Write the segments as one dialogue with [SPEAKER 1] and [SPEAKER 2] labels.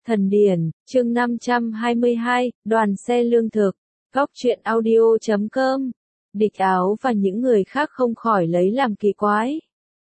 [SPEAKER 1] Thần điển, chương 522, đoàn xe lương thực, góc truyện audio.com. Địch Áo và những người khác không khỏi lấy làm kỳ quái.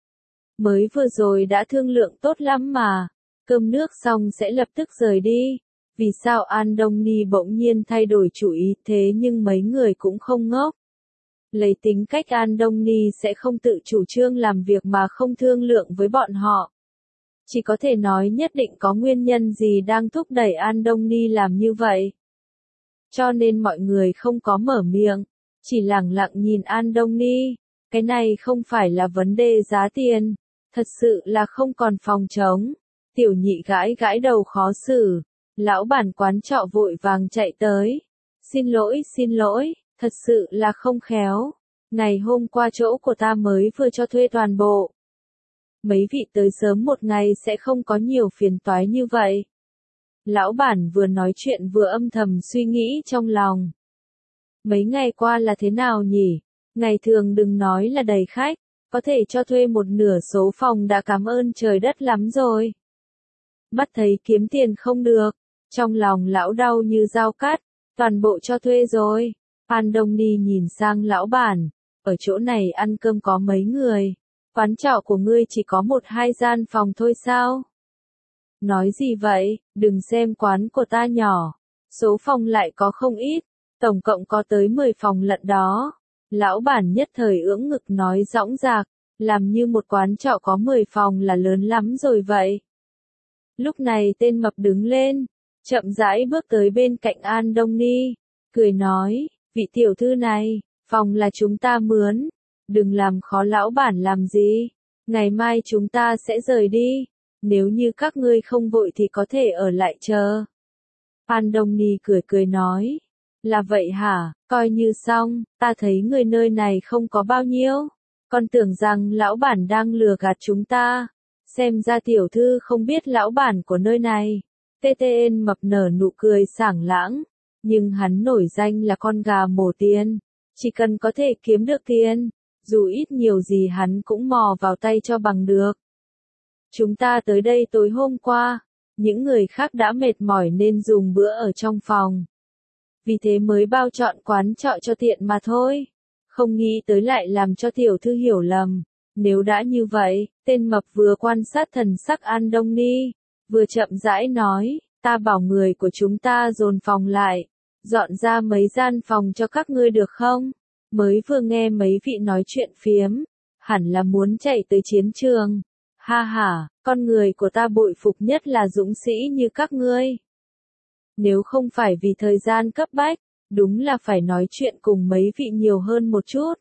[SPEAKER 1] Mới vừa rồi đã thương lượng tốt lắm mà, cơm nước xong sẽ lập tức rời đi. Vì sao An Đông Ni bỗng nhiên thay đổi chủ ý thế? Nhưng mấy người cũng không ngốc. Lấy tính cách An Đông Ni sẽ không tự chủ trương làm việc mà không thương lượng với bọn họ. Chỉ có thể nói nhất định có nguyên nhân gì đang thúc đẩy An Đông Ni làm như vậy. Cho nên mọi người không có mở miệng, chỉ lẳng lặng nhìn An Đông Ni. Cái này không phải là vấn đề giá tiền, thật sự là không còn phòng trống. Tiểu Nhị gãi gãi đầu khó xử, lão bản quán trọ vội vàng chạy tới. Xin lỗi, thật sự là không khéo. Ngày hôm qua chỗ của ta mới vừa cho thuê toàn bộ. Mấy vị tới sớm một ngày sẽ không có nhiều phiền toái như vậy. Lão bản vừa nói chuyện vừa âm thầm suy nghĩ trong lòng. Mấy ngày qua là thế nào nhỉ? Ngày thường đừng nói là đầy khách, có thể cho thuê một nửa số phòng đã cảm ơn trời đất lắm rồi. Mắt thấy kiếm tiền không được, trong lòng lão đau như dao cắt, toàn bộ cho thuê rồi. An Đông Ni nhìn sang lão bản, ở chỗ này ăn cơm có mấy người? Quán trọ của ngươi chỉ có 1-2 gian phòng thôi sao? Nói gì vậy, đừng xem quán của ta nhỏ, số phòng lại có không ít, tổng cộng có tới 10 phòng lận đó. Lão bản nhất thời ưỡng ngực nói dõng dạc, làm như một quán trọ có 10 phòng là lớn lắm rồi vậy. Lúc này tên mập đứng lên, chậm rãi bước tới bên cạnh An Đông Ni, cười nói, vị tiểu thư này, phòng là chúng ta mướn. Đừng làm khó lão bản làm gì, ngày mai chúng ta sẽ rời đi, nếu như các ngươi không vội thì có thể ở lại chờ. An Đông Ni cười nói, là vậy hả, coi như xong, ta thấy người nơi này không có bao nhiêu, còn tưởng rằng lão bản đang lừa gạt chúng ta, xem ra tiểu thư không biết lão bản của nơi này. TTN mập nở nụ cười sảng lãng, nhưng hắn nổi danh là con gà mổ tiền, chỉ cần có thể kiếm được tiền, dù ít nhiều gì hắn cũng mò vào tay cho bằng được. Chúng ta tới đây tối hôm qua, những người khác đã mệt mỏi nên dùng bữa ở trong phòng. Vì thế mới bao chọn quán trọ cho tiện mà thôi. Không nghĩ tới lại làm cho tiểu thư hiểu lầm. Nếu đã như vậy, tên mập vừa quan sát thần sắc An Đông Ni, vừa chậm rãi nói, ta bảo người của chúng ta dồn phòng lại, dọn ra mấy gian phòng cho các ngươi được không? Mới vừa nghe mấy vị nói chuyện phiếm, hẳn là muốn chạy tới chiến trường. Ha ha, con người của ta bội phục nhất là dũng sĩ như các ngươi. Nếu không phải vì thời gian cấp bách, đúng là phải nói chuyện cùng mấy vị nhiều hơn một chút.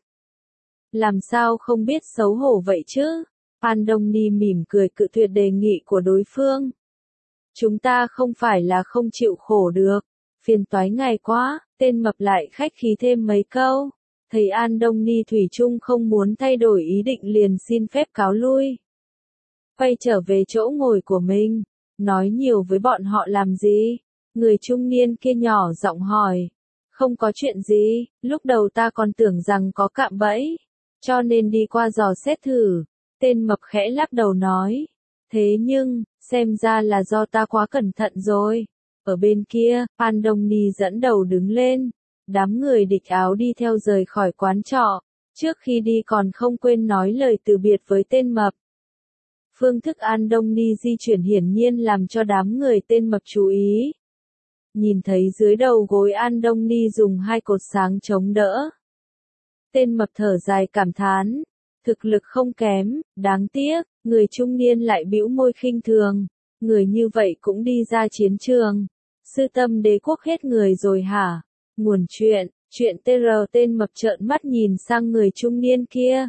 [SPEAKER 1] Làm sao không biết xấu hổ vậy chứ? An Đông Ni mỉm cười cự tuyệt đề nghị của đối phương. Chúng ta không phải là không chịu khổ được, phiền toái ngày quá, tên mập lại khách khí thêm mấy câu. Thầy An Đông Ni thủy chung không muốn thay đổi ý định liền xin phép cáo lui. Quay trở về chỗ ngồi của mình, nói nhiều với bọn họ làm gì? Người trung niên kia nhỏ giọng hỏi. Không có chuyện gì, lúc đầu ta còn tưởng rằng có cạm bẫy, cho nên đi qua dò xét thử. Tên mập khẽ lắc đầu nói. Thế nhưng, xem ra là do ta quá cẩn thận rồi. Ở bên kia, An Đông Ni dẫn đầu đứng lên. Đám người Địch Áo đi theo rời khỏi quán trọ, trước khi đi còn không quên nói lời từ biệt với tên mập. Phương thức An Đông Ni di chuyển hiển nhiên làm cho đám người tên mập chú ý. Nhìn thấy dưới đầu gối An Đông Ni dùng 2 cột sáng chống đỡ. Tên mập thở dài cảm thán, thực lực không kém, đáng tiếc, người trung niên lại bĩu môi khinh thường, người như vậy cũng đi ra chiến trường. Sư Tâm Đế quốc hết người rồi hả? Nguồn chuyện TR. Tên mập trợn mắt nhìn sang người trung niên kia.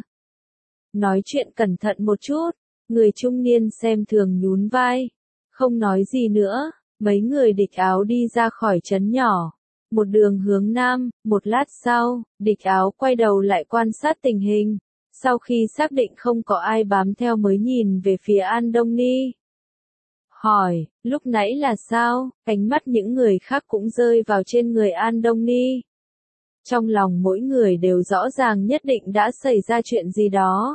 [SPEAKER 1] Nói chuyện cẩn thận một chút, người trung niên xem thường nhún vai. Không nói gì nữa, mấy người Địch Áo đi ra khỏi trấn nhỏ. Một đường hướng nam, một lát sau, Địch Áo quay đầu lại quan sát tình hình. Sau khi xác định không có ai bám theo mới nhìn về phía An Đông Ni. Hỏi, lúc nãy là sao? Ánh mắt những người khác cũng rơi vào trên người An Đông Ni. Trong lòng mỗi người đều rõ ràng nhất định đã xảy ra chuyện gì đó.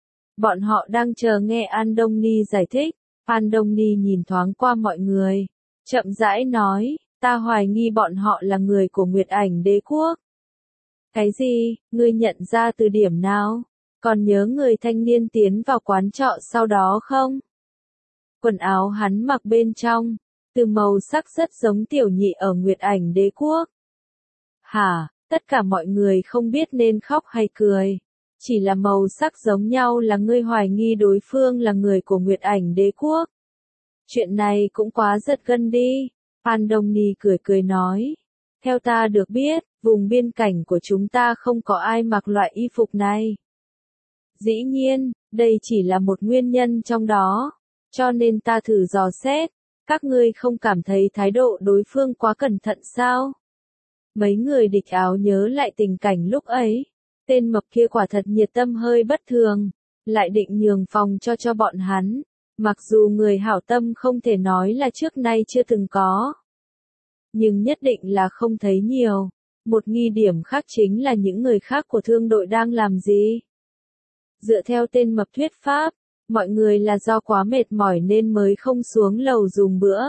[SPEAKER 1] Bọn họ đang chờ nghe An Đông Ni giải thích. An Đông Ni nhìn thoáng qua mọi người, chậm rãi nói, ta hoài nghi bọn họ là người của Nguyệt Ảnh Đế Quốc. Cái gì, ngươi nhận ra từ điểm nào? Còn nhớ người thanh niên tiến vào quán trọ sau đó không? Quần áo hắn mặc bên trong, từ màu sắc rất giống tiểu nhị ở Nguyệt Ảnh Đế Quốc. Hả, tất cả mọi người không biết nên khóc hay cười. Chỉ là màu sắc giống nhau là ngươi hoài nghi đối phương là người của Nguyệt Ảnh Đế Quốc. Chuyện này cũng quá giật gân đi. Phan Đông Ni cười cười nói. Theo ta được biết, vùng biên cảnh của chúng ta không có ai mặc loại y phục này. Dĩ nhiên, đây chỉ là một nguyên nhân trong đó. Cho nên ta thử dò xét. Các ngươi không cảm thấy thái độ đối phương quá cẩn thận sao? Mấy người địch áo nhớ lại tình cảnh lúc ấy. Tên mập kia quả thật nhiệt tâm hơi bất thường. Lại định nhường phòng cho bọn hắn. Mặc dù người hảo tâm không thể nói là trước nay chưa từng có. Nhưng nhất định là không thấy nhiều. Một nghi điểm khác chính là những người khác của thương đội đang làm gì. Dựa theo tên mập thuyết pháp, mọi người là do quá mệt mỏi nên mới không xuống lầu dùng bữa.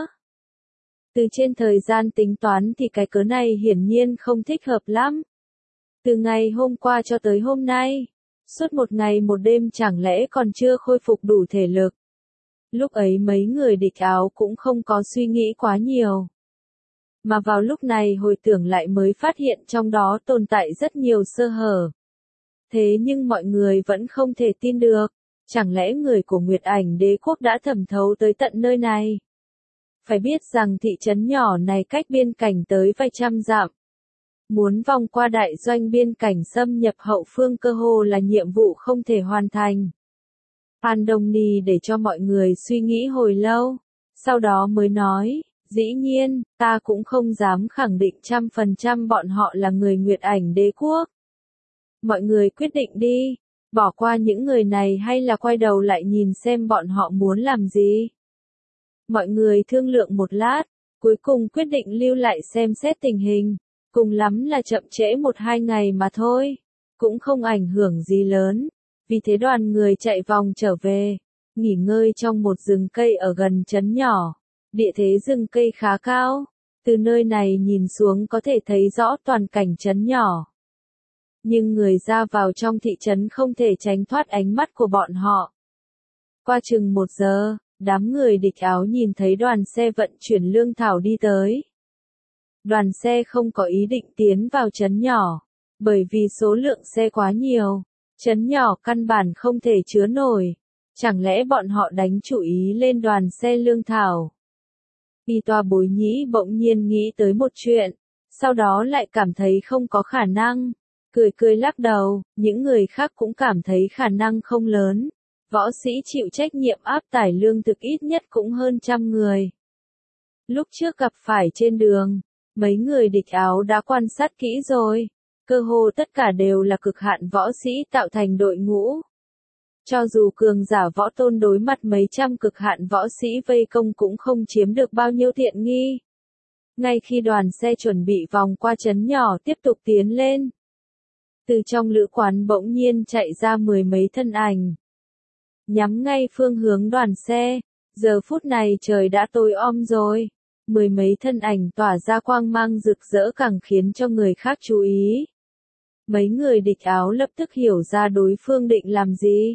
[SPEAKER 1] Từ trên thời gian tính toán thì cái cớ này hiển nhiên không thích hợp lắm. Từ ngày hôm qua cho tới hôm nay, suốt một ngày một đêm chẳng lẽ còn chưa khôi phục đủ thể lực. Lúc ấy mấy người địch áo cũng không có suy nghĩ quá nhiều. Mà vào lúc này hồi tưởng lại mới phát hiện trong đó tồn tại rất nhiều sơ hở. Thế nhưng mọi người vẫn không thể tin được. Chẳng lẽ người của Nguyệt Ảnh Đế Quốc đã thẩm thấu tới tận nơi này? Phải biết rằng thị trấn nhỏ này cách biên cảnh tới vài trăm dặm. Muốn vòng qua đại doanh biên cảnh xâm nhập hậu phương cơ hồ là nhiệm vụ không thể hoàn thành. Phan Đông Ni để cho mọi người suy nghĩ hồi lâu, sau đó mới nói, dĩ nhiên, ta cũng không dám khẳng định 100% bọn họ là người Nguyệt Ảnh Đế Quốc. Mọi người quyết định đi, bỏ qua những người này hay là quay đầu lại nhìn xem bọn họ muốn làm gì. Mọi người thương lượng một lát, cuối cùng quyết định lưu lại xem xét tình hình, cùng lắm là chậm trễ 1-2 ngày mà thôi, cũng không ảnh hưởng gì lớn. Vì thế đoàn người chạy vòng trở về, nghỉ ngơi trong một rừng cây ở gần trấn nhỏ. Địa thế rừng cây khá cao, từ nơi này nhìn xuống có thể thấy rõ toàn cảnh trấn nhỏ. Nhưng người ra vào trong thị trấn không thể tránh thoát ánh mắt của bọn họ. Qua chừng 1 giờ, đám người địch áo nhìn thấy đoàn xe vận chuyển lương thảo đi tới. Đoàn xe không có ý định tiến vào trấn nhỏ, bởi vì số lượng xe quá nhiều. Trấn nhỏ căn bản không thể chứa nổi. Chẳng lẽ bọn họ đánh chủ ý lên đoàn xe lương thảo? Y Toa Bối Nhĩ bỗng nhiên nghĩ tới một chuyện, sau đó lại cảm thấy không có khả năng. Cười cười lắc đầu, những người khác cũng cảm thấy khả năng không lớn. Võ sĩ chịu trách nhiệm áp tải lương thực ít nhất cũng hơn 100 người. Lúc trước gặp phải trên đường, mấy người địch áo đã quan sát kỹ rồi. Cơ hồ tất cả đều là cực hạn võ sĩ tạo thành đội ngũ. Cho dù cường giả võ tôn đối mặt mấy trăm cực hạn võ sĩ vây công cũng không chiếm được bao nhiêu tiện nghi. Ngay khi đoàn xe chuẩn bị vòng qua trấn nhỏ tiếp tục tiến lên, từ trong lữ quán bỗng nhiên chạy ra 10 mấy thân ảnh. Nhắm ngay phương hướng đoàn xe, giờ phút này trời đã tối om rồi. 10 mấy thân ảnh tỏa ra quang mang rực rỡ càng khiến cho người khác chú ý. Mấy người địch áo lập tức hiểu ra đối phương định làm gì.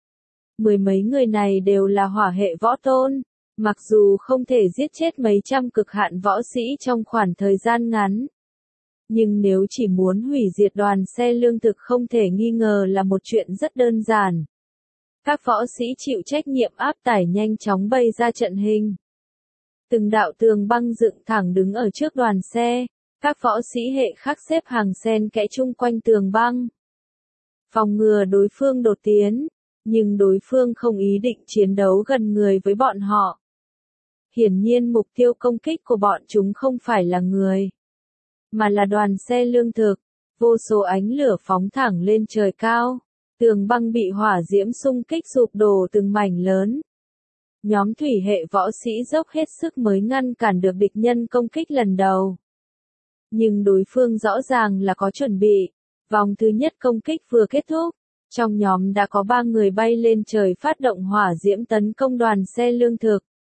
[SPEAKER 1] 10 mấy người này đều là hỏa hệ võ tôn, mặc dù không thể giết chết mấy trăm cực hạn võ sĩ trong khoảng thời gian ngắn. Nhưng nếu chỉ muốn hủy diệt đoàn xe lương thực không thể nghi ngờ là một chuyện rất đơn giản. Các võ sĩ chịu trách nhiệm áp tải nhanh chóng bay ra trận hình. Từng đạo tường băng dựng thẳng đứng ở trước đoàn xe. Các võ sĩ hệ khác xếp hàng xen kẽ chung quanh tường băng. Phòng ngừa đối phương đột tiến, nhưng đối phương không ý định chiến đấu gần người với bọn họ. Hiển nhiên mục tiêu công kích của bọn chúng không phải là người, mà là đoàn xe lương thực. Vô số ánh lửa phóng thẳng lên trời cao. Tường băng bị hỏa diễm xung kích sụp đổ từng mảnh lớn. Nhóm thủy hệ võ sĩ dốc hết sức mới ngăn cản được địch nhân công kích lần đầu. Nhưng đối phương rõ ràng là có chuẩn bị. Vòng thứ nhất công kích vừa kết thúc. Trong nhóm đã có 3 người bay lên trời phát động hỏa diễm tấn công đoàn xe lương thực.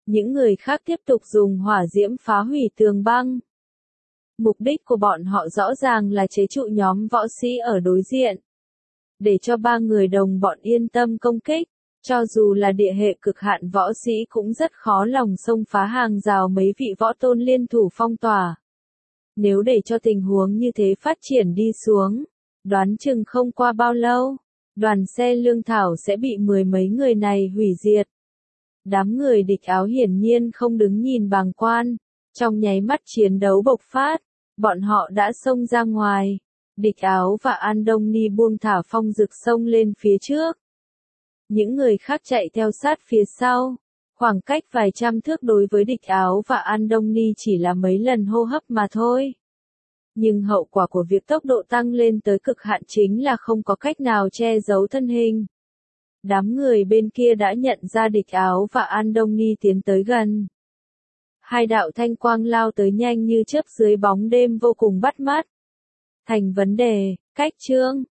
[SPEAKER 1] Những người khác tiếp tục dùng hỏa diễm phá hủy tường băng. Mục đích của bọn họ rõ ràng là chế trụ nhóm võ sĩ ở đối diện. Để cho ba người đồng bọn yên tâm công kích, cho dù là địa hệ cực hạn võ sĩ cũng rất khó lòng xông phá hàng rào mấy vị võ tôn liên thủ phong tỏa. Nếu để cho tình huống như thế phát triển đi xuống, đoán chừng không qua bao lâu, đoàn xe lương thảo sẽ bị mười mấy người này hủy diệt. Đám người địch áo hiển nhiên không đứng nhìn bàng quan, trong nháy mắt chiến đấu bộc phát, bọn họ đã xông ra ngoài. Địch áo và An Đông Ni buông thả phong dực xông lên phía trước. Những người khác chạy theo sát phía sau. Khoảng cách vài trăm thước đối với địch áo và An Đông Ni chỉ là mấy lần hô hấp mà thôi. Nhưng hậu quả của việc tốc độ tăng lên tới cực hạn chính là không có cách nào che giấu thân hình. Đám người bên kia đã nhận ra địch áo và An Đông Ni tiến tới gần. Hai đạo thanh quang lao tới nhanh như chớp dưới bóng đêm vô cùng bắt mắt. Thành vấn đề, cách chương.